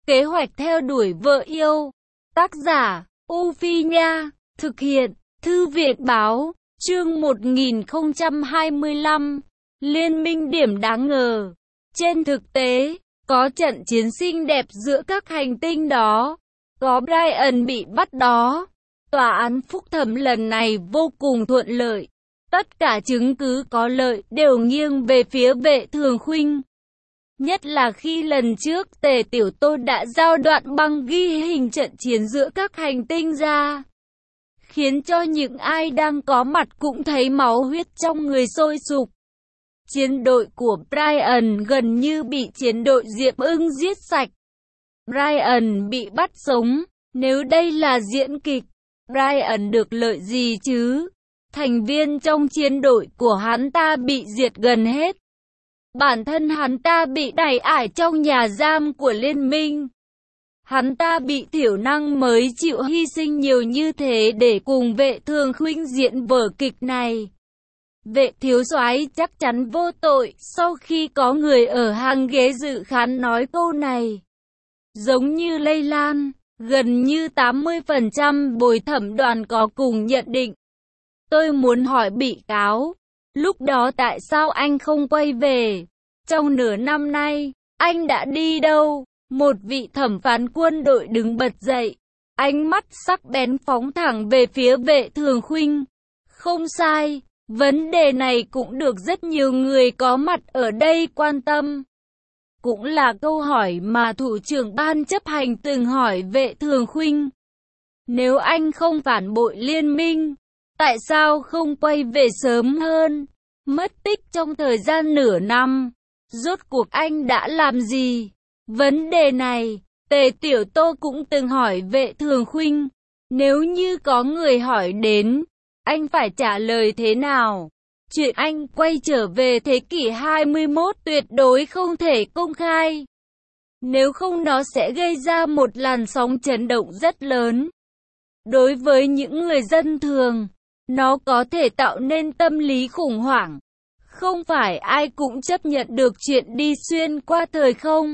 Kế hoạch theo đuổi vợ yêu. Tác giả, U Phi Nha. Thực hiện, Thư viện Báo. Chương 1025. Liên minh điểm đáng ngờ. Trên thực tế, có trận chiến xinh đẹp giữa các hành tinh đó. Có Brian bị bắt đó. Tòa án phúc thẩm lần này vô cùng thuận lợi. Tất cả chứng cứ có lợi đều nghiêng về phía Vệ Thường Khuynh. Nhất là khi lần trước Tề Tiểu Tô đã giao đoạn băng ghi hình trận chiến giữa các hành tinh ra, khiến cho những ai đang có mặt cũng thấy máu huyết trong người sôi sục. Chiến đội của Brian gần như bị chiến đội Diệp Ưng giết sạch. Brian bị bắt sống. Nếu đây là diễn kịch, Brian được lợi gì chứ? Thành viên trong chiến đội của hắn ta bị diệt gần hết. Bản thân hắn ta bị đày ải trong nhà giam của liên minh. Hắn ta bị thiểu năng mới chịu hy sinh nhiều như thế để cùng Vệ Thường Khuynh diễn vở kịch này. Vệ thiếu soái chắc chắn vô tội. Sau khi có người ở hàng ghế dự khán nói câu này, giống như lây lan, gần như 80% bồi thẩm đoàn có cùng nhận định. Tôi muốn hỏi bị cáo, lúc đó tại sao anh không quay về? Trong nửa năm nay, anh đã đi đâu? Một vị thẩm phán quân đội đứng bật dậy, ánh mắt sắc bén phóng thẳng về phía Vệ Thường Khuynh. Không sai, vấn đề này cũng được rất nhiều người có mặt ở đây quan tâm. Cũng là câu hỏi mà thủ trưởng ban chấp hành từng hỏi Vệ Thường Khuynh. Nếu anh không phản bội liên minh, tại sao không quay về sớm hơn? Mất tích trong thời gian nửa năm, rốt cuộc anh đã làm gì? Vấn đề này, Tề Tiểu Tô cũng từng hỏi Vệ Thường Khuynh. Nếu như có người hỏi đến, anh phải trả lời thế nào? Chuyện anh quay trở về thế kỷ 21 tuyệt đối không thể công khai. Nếu không nó sẽ gây ra một làn sóng chấn động rất lớn. Đối với những người dân thường, nó có thể tạo nên tâm lý khủng hoảng. Không phải ai cũng chấp nhận được chuyện đi xuyên qua thời không.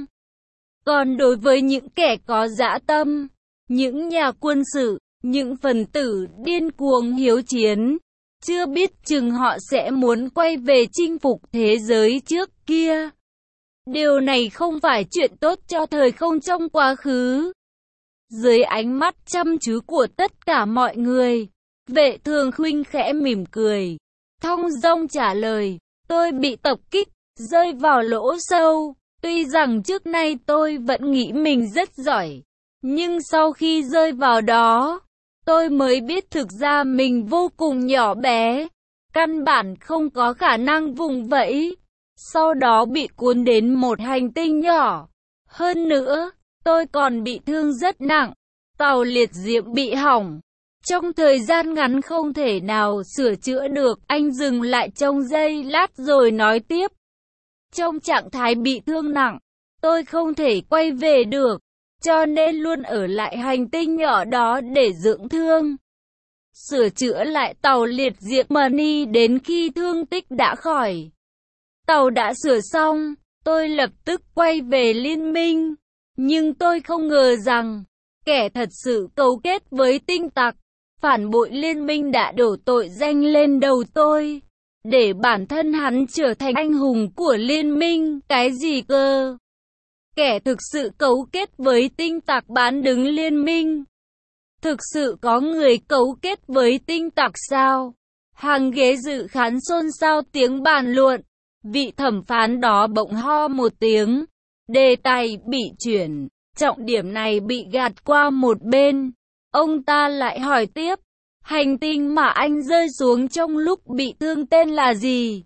Còn đối với những kẻ có dã tâm, những nhà quân sự, những phần tử điên cuồng hiếu chiến, chưa biết chừng họ sẽ muốn quay về chinh phục thế giới trước kia. Điều này không phải chuyện tốt cho thời không trong quá khứ. Dưới ánh mắt chăm chú của tất cả mọi người, Vệ Thường Khuynh khẽ mỉm cười, thong dong trả lời, tôi bị tập kích, rơi vào lỗ sâu. Tuy rằng trước nay tôi vẫn nghĩ mình rất giỏi, nhưng sau khi rơi vào đó, tôi mới biết thực ra mình vô cùng nhỏ bé, căn bản không có khả năng vùng vẫy. Sau đó bị cuốn đến một hành tinh nhỏ. Hơn nữa, tôi còn bị thương rất nặng, tàu liệt diễm bị hỏng. Trong thời gian ngắn không thể nào sửa chữa được. Anh dừng lại trong giây lát rồi nói tiếp. Trong trạng thái bị thương nặng, tôi không thể quay về được, cho nên luôn ở lại hành tinh nhỏ đó để dưỡng thương. Sửa chữa lại tàu liệt diễm Money đến khi thương tích đã khỏi. Tàu đã sửa xong, tôi lập tức quay về liên minh. Nhưng tôi không ngờ rằng, kẻ thật sự cấu kết với tinh tặc, phản bội liên minh đã đổ tội danh lên đầu tôi, để bản thân hắn trở thành anh hùng của liên minh. Cái gì cơ? Kẻ thực sự cấu kết với tinh tặc bán đứng liên minh? Thực sự có người cấu kết với tinh tặc sao? Hàng ghế dự khán xôn xao tiếng bàn luận. Vị thẩm phán đó bỗng ho một tiếng. Đề tài bị chuyển. Trọng điểm này bị gạt qua một bên. Ông ta lại hỏi tiếp. Hành tinh mà anh rơi xuống trong lúc bị thương tên là gì?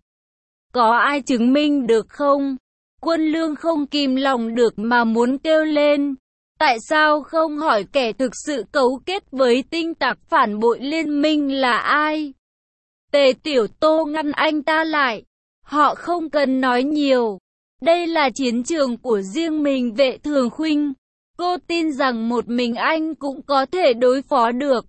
Có ai chứng minh được không? Quân Lương không kìm lòng được mà muốn kêu lên. Tại sao không hỏi kẻ thực sự cấu kết với tinh tặc phản bội liên minh là ai? Tề Tiểu Tô ngăn anh ta lại. Họ không cần nói nhiều. Đây là chiến trường của riêng mình Vệ Thường Khuynh. Cô tin rằng một mình anh cũng có thể đối phó được.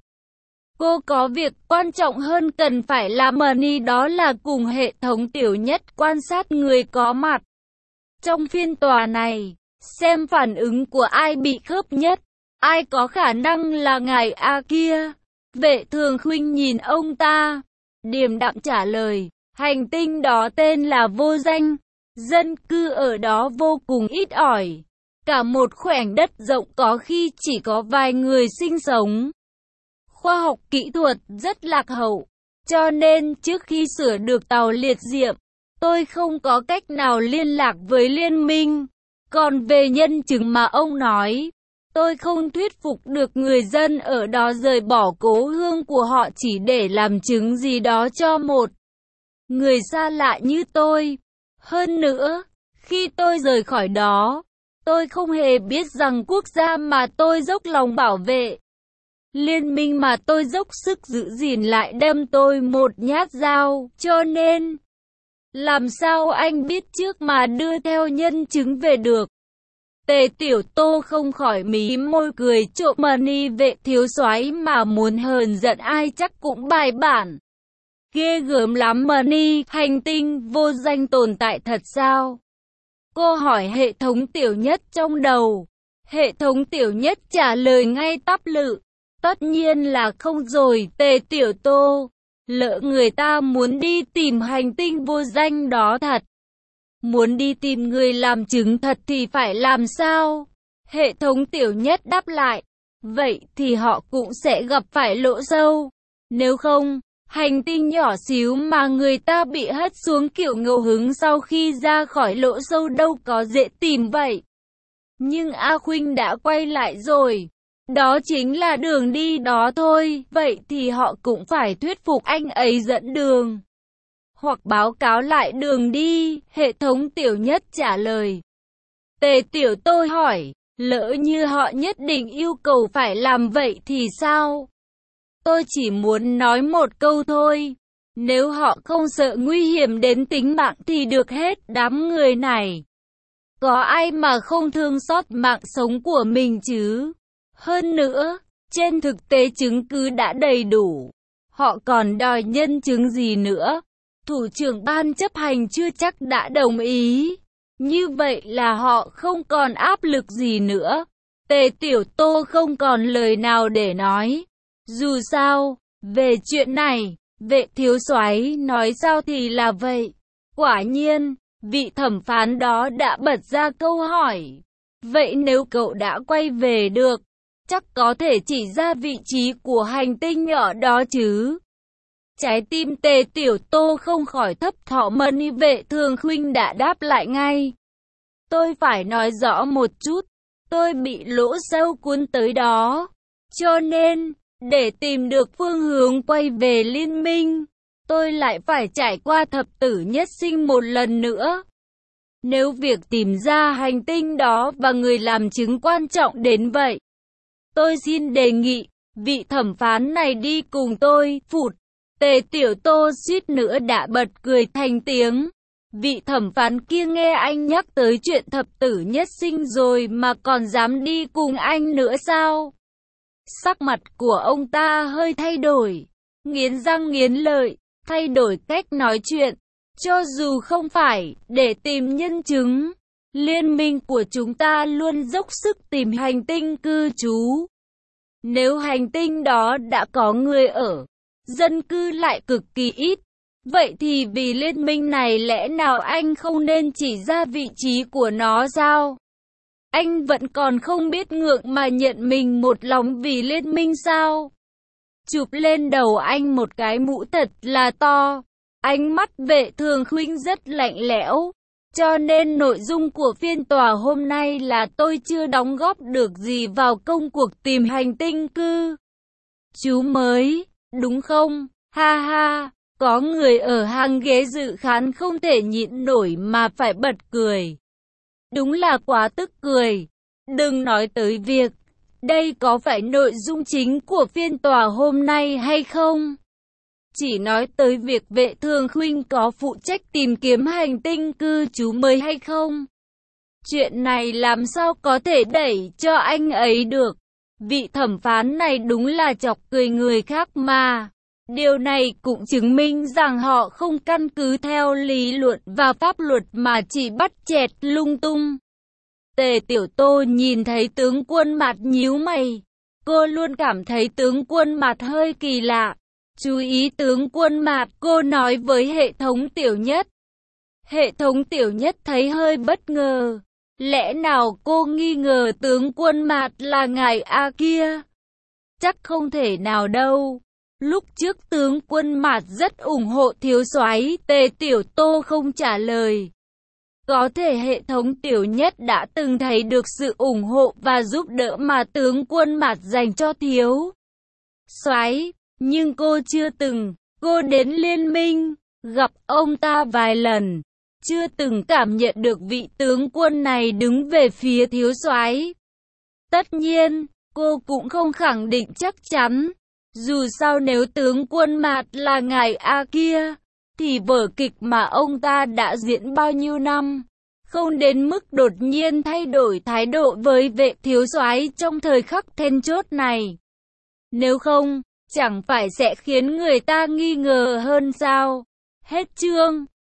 Cô có việc quan trọng hơn cần phải làm Money, đó là cùng hệ thống tiểu nhất quan sát người có mặt. Trong phiên tòa này, xem phản ứng của ai bị khớp nhất. Ai có khả năng là ngài A kia? Vệ Thường Khuynh nhìn ông ta, điềm đạm trả lời, hành tinh đó tên là Vô Danh, dân cư ở đó vô cùng ít ỏi. Cả một khoảnh đất rộng có khi chỉ có vài người sinh sống. Khoa học kỹ thuật rất lạc hậu, cho nên trước khi sửa được tàu liệt diệm, tôi không có cách nào liên lạc với liên minh. Còn về nhân chứng mà ông nói, tôi không thuyết phục được người dân ở đó rời bỏ cố hương của họ chỉ để làm chứng gì đó cho một người xa lạ như tôi. Hơn nữa, khi tôi rời khỏi đó, tôi không hề biết rằng quốc gia mà tôi dốc lòng bảo vệ, liên minh mà tôi dốc sức giữ gìn lại đâm tôi một nhát dao, cho nên làm sao anh biết trước mà đưa theo nhân chứng về được? Tề Tiểu Tô không khỏi mí môi cười trộm, Mani Vệ thiếu soái mà muốn hờn giận ai chắc cũng bài bản. Ghê gớm lắm Mani, hành tinh Vô Danh tồn tại thật sao? Cô hỏi hệ thống Tiểu Nhất trong đầu. Hệ thống Tiểu Nhất trả lời ngay tắp lự. Tất nhiên là không rồi Tề Tiểu Tô. Lỡ người ta muốn đi tìm hành tinh Vô Danh đó thật, muốn đi tìm người làm chứng thật thì phải làm sao? Hệ thống Tiểu Nhất đáp lại. Vậy thì họ cũng sẽ gặp phải lỗ sâu. Nếu không, hành tinh nhỏ xíu mà người ta bị hất xuống kiểu ngẫu hứng sau khi ra khỏi lỗ sâu đâu có dễ tìm vậy. Nhưng A Khuynh đã quay lại rồi. Đó chính là đường đi đó thôi. Vậy thì họ cũng phải thuyết phục anh ấy dẫn đường, hoặc báo cáo lại đường đi. Hệ thống Tiểu Nhất trả lời. Tề Tiểu Tô hỏi, lỡ như họ nhất định yêu cầu phải làm vậy thì sao? Tôi chỉ muốn nói một câu thôi. Nếu họ không sợ nguy hiểm đến tính mạng thì được hết đám người này. Có ai mà không thương xót mạng sống của mình chứ? Hơn nữa, trên thực tế chứng cứ đã đầy đủ. Họ còn đòi nhân chứng gì nữa? Thủ trưởng ban chấp hành chưa chắc đã đồng ý. Như vậy là họ không còn áp lực gì nữa. Tề Tiểu Tô không còn lời nào để nói. Dù sao, về chuyện này, Vệ thiếu soái nói sao thì là vậy. Quả nhiên, vị thẩm phán đó đã bật ra câu hỏi. Vậy nếu cậu đã quay về được, chắc có thể chỉ ra vị trí của hành tinh nhỏ đó chứ? Trái tim Tề Tiểu Tô không khỏi thấp thỏm. Mani Vệ Thường Khuynh đã đáp lại ngay. Tôi phải nói rõ một chút, tôi bị lỗ sâu cuốn tới đó. Cho nên, để tìm được phương hướng quay về liên minh, tôi lại phải trải qua thập tử nhất sinh một lần nữa. Nếu việc tìm ra hành tinh đó và người làm chứng quan trọng đến vậy, tôi xin đề nghị, vị thẩm phán này đi cùng tôi. Phụt, Tề Tiểu Tô suýt nữa đã bật cười thành tiếng. Vị thẩm phán kia nghe anh nhắc tới chuyện thập tử nhất sinh rồi mà còn dám đi cùng anh nữa sao? Sắc mặt của ông ta hơi thay đổi, nghiến răng nghiến lợi, thay đổi cách nói chuyện. Cho dù không phải để tìm nhân chứng, liên minh của chúng ta luôn dốc sức tìm hành tinh cư trú. Nếu hành tinh đó đã có người ở, dân cư lại cực kỳ ít, vậy thì vì liên minh này lẽ nào anh không nên chỉ ra vị trí của nó sao? Anh vẫn còn không biết ngượng mà nhận mình một lòng vì liên minh sao? Chụp lên đầu anh một cái mũ thật là to. Ánh mắt Vệ Thường Khuynh rất lạnh lẽo. Cho nên nội dung của phiên tòa hôm nay là tôi chưa đóng góp được gì vào công cuộc tìm hành tinh cư trú mới, đúng không? Ha ha, có người ở hàng ghế dự khán không thể nhịn nổi mà phải bật cười. Đúng là quá tức cười. Đừng nói tới việc, đây có phải nội dung chính của phiên tòa hôm nay hay không? Chỉ nói tới việc Vệ Thường Khuynh có phụ trách tìm kiếm hành tinh cư trú mới hay không? Chuyện này làm sao có thể đẩy cho anh ấy được? Vị thẩm phán này đúng là chọc cười người khác mà. Điều này cũng chứng minh rằng họ không căn cứ theo lý luận và pháp luật mà chỉ bắt chẹt lung tung. Tề Tiểu Tô nhìn thấy tướng Quân Mạt nhíu mày. Cô luôn cảm thấy tướng Quân Mạt hơi kỳ lạ. Chú ý tướng Quân Mạt, cô nói với hệ thống Tiểu Nhất. Hệ thống Tiểu Nhất thấy hơi bất ngờ. Lẽ nào cô nghi ngờ tướng Quân Mạt là ngài A kia? Chắc không thể nào đâu. Lúc trước tướng Quân Mạt rất ủng hộ thiếu soái. Tề Tiểu Tô không trả lời. Có thể hệ thống Tiểu Nhất đã từng thấy được sự ủng hộ và giúp đỡ mà tướng Quân Mạt dành cho thiếu soái, nhưng cô chưa từng. Cô đến Liên Minh, gặp ông ta vài lần, chưa từng cảm nhận được vị tướng quân này đứng về phía thiếu soái. Tất nhiên, cô cũng không khẳng định chắc chắn. Dù sao nếu tướng Quân Mạt là ngài A kia, thì vở kịch mà ông ta đã diễn bao nhiêu năm, không đến mức đột nhiên thay đổi thái độ với vệ thiếu soái trong thời khắc then chốt này. Nếu không, chẳng phải sẽ khiến người ta nghi ngờ hơn sao? Hết chương.